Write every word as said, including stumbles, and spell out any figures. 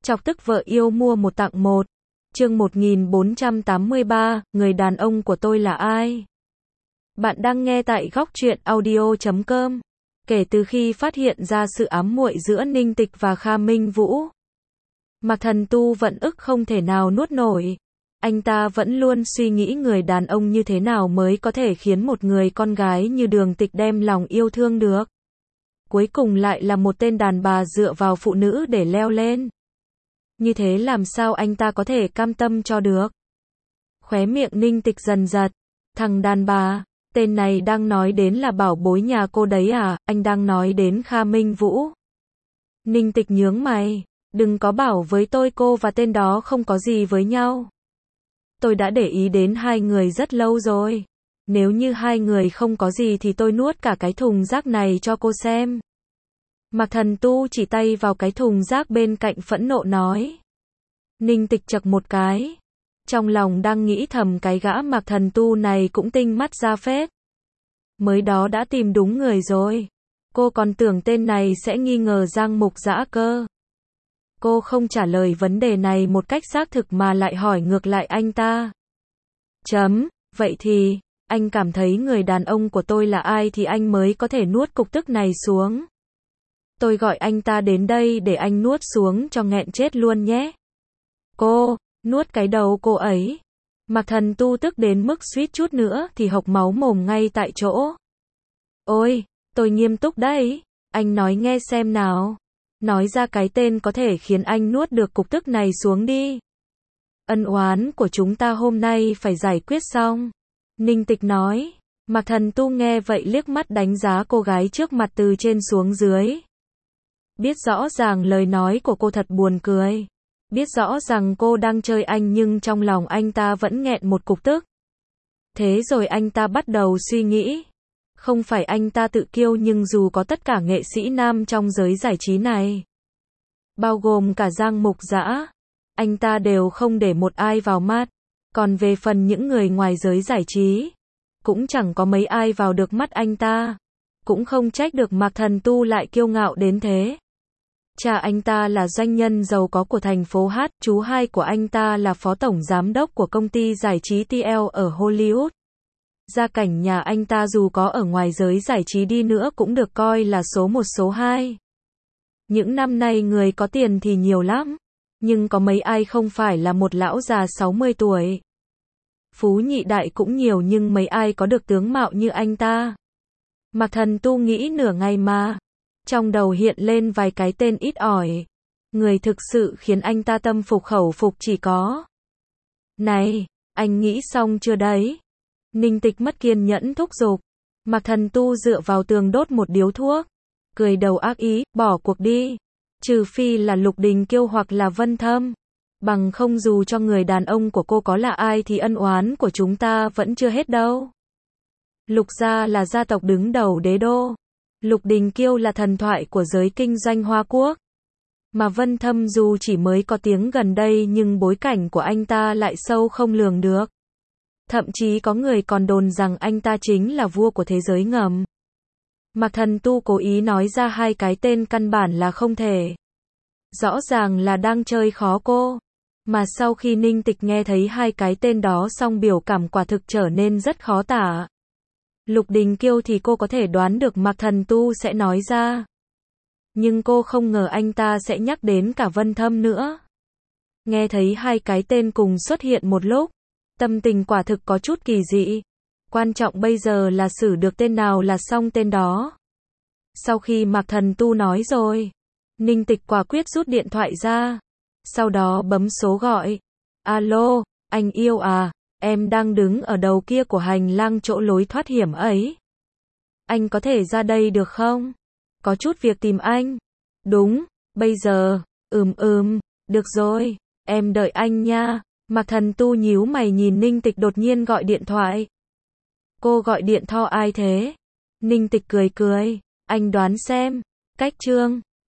Chọc tức vợ yêu mua một tặng một. Chương một nghìn bốn trăm tám mươi ba, người đàn ông của tôi là ai? Bạn đang nghe tại góc truyện audio chấm com. Kể từ khi phát hiện ra sự ám muội giữa Ninh Tịch và Kha Minh Vũ, Mạc Thần Tu vẫn ức không thể nào nuốt nổi. Anh ta vẫn luôn suy nghĩ người đàn ông như thế nào mới có thể khiến một người con gái như Đường Tịch đem lòng yêu thương được. Cuối cùng lại là một tên đàn bà dựa vào phụ nữ để leo lên. Như thế làm sao anh ta có thể cam tâm cho được? Khóe miệng Ninh Tịch dần giật. Thằng đàn bà, tên này đang nói đến là bảo bối nhà cô đấy à, anh đang nói đến Kha Minh Vũ. Ninh Tịch nhướng mày, đừng có bảo với tôi cô và tên đó không có gì với nhau. Tôi đã để ý đến hai người rất lâu rồi. Nếu như hai người không có gì thì tôi nuốt cả cái thùng rác này cho cô xem. Mạc Thần Tu chỉ tay vào cái thùng rác bên cạnh phẫn nộ nói. Ninh Tịch chậc một cái. Trong lòng đang nghĩ thầm cái gã Mạc Thần Tu này cũng tinh mắt ra phết. Mới đó đã tìm đúng người rồi. Cô còn tưởng tên này sẽ nghi ngờ Giang Mục Dã cơ. Cô không trả lời vấn đề này một cách xác thực mà lại hỏi ngược lại anh ta. Chấm, vậy thì, anh cảm thấy người đàn ông của tôi là ai thì anh mới có thể nuốt cục tức này xuống. Tôi gọi anh ta đến đây để anh nuốt xuống cho nghẹn chết luôn nhé. Cô, nuốt cái đầu cô ấy. Mạc Thần Tu tức đến mức suýt chút nữa thì hộc máu mồm ngay tại chỗ. Ôi, tôi nghiêm túc đấy, anh nói nghe xem nào. Nói ra cái tên có thể khiến anh nuốt được cục tức này xuống đi. Ân oán của chúng ta hôm nay phải giải quyết xong. Ninh Tịch nói. Mạc Thần Tu nghe vậy liếc mắt đánh giá cô gái trước mặt từ trên xuống dưới. Biết rõ ràng lời nói của cô thật buồn cười. Biết rõ rằng cô đang chơi anh nhưng trong lòng anh ta vẫn nghẹn một cục tức. Thế rồi anh ta bắt đầu suy nghĩ. Không phải anh ta tự kiêu nhưng dù có tất cả nghệ sĩ nam trong giới giải trí này, bao gồm cả Giang Mục Dã, anh ta đều không để một ai vào mắt. Còn về phần những người ngoài giới giải trí, cũng chẳng có mấy ai vào được mắt anh ta. Cũng không trách được Mạc Thần Tu lại kiêu ngạo đến thế. Cha anh ta là doanh nhân giàu có của thành phố Hát, chú hai của anh ta là phó tổng giám đốc của công ty giải trí tê lờ ở Hollywood. Gia cảnh nhà anh ta dù có ở ngoài giới giải trí đi nữa cũng được coi là số một số hai. Những năm nay người có tiền thì nhiều lắm, nhưng có mấy ai không phải là một lão già sáu mươi tuổi. Phú nhị đại cũng nhiều nhưng mấy ai có được tướng mạo như anh ta. Mạc Thần Tu nghĩ nửa ngày mà, trong đầu hiện lên vài cái tên ít ỏi. Người thực sự khiến anh ta tâm phục khẩu phục chỉ có. Này, anh nghĩ xong chưa đấy? Ninh Tịch mất kiên nhẫn thúc giục. Mạc Thần Tu dựa vào tường đốt một điếu thuốc. Cười đầu ác ý, bỏ cuộc đi. Trừ phi là Lục Đình Kiêu hoặc là Vân Thâm. Bằng không dù cho người đàn ông của cô có là ai thì ân oán của chúng ta vẫn chưa hết đâu. Lục gia là gia tộc đứng đầu đế đô. Lục Đình Kiêu là thần thoại của giới kinh doanh Hoa Quốc. Mà Vân Thâm dù chỉ mới có tiếng gần đây nhưng bối cảnh của anh ta lại sâu không lường được. Thậm chí có người còn đồn rằng anh ta chính là vua của thế giới ngầm. Mạc Thần Tu cố ý nói ra hai cái tên căn bản là không thể. Rõ ràng là đang chơi khó cô. Mà sau khi Ninh Tịch nghe thấy hai cái tên đó xong biểu cảm quả thực trở nên rất khó tả. Lục Đình Kiêu thì cô có thể đoán được Mạc Thần Tu sẽ nói ra. Nhưng cô không ngờ anh ta sẽ nhắc đến cả Vân Thâm nữa. Nghe thấy hai cái tên cùng xuất hiện một lúc, tâm tình quả thực có chút kỳ dị. Quan trọng bây giờ là xử được tên nào là xong tên đó. Sau khi Mạc Thần Tu nói rồi, Ninh Tịch quả quyết rút điện thoại ra. Sau đó bấm số gọi. Alo, anh yêu à, em đang đứng ở đầu kia của hành lang chỗ lối thoát hiểm ấy. Anh có thể ra đây được không? Có chút việc tìm anh. Đúng, bây giờ, ừm ừm, được rồi, em đợi anh nha. Mạc Thần Tu nhíu mày nhìn Ninh Tịch đột nhiên gọi điện thoại. Cô gọi điện tho ai thế? Ninh Tịch cười cười, anh đoán xem. Cách Trương,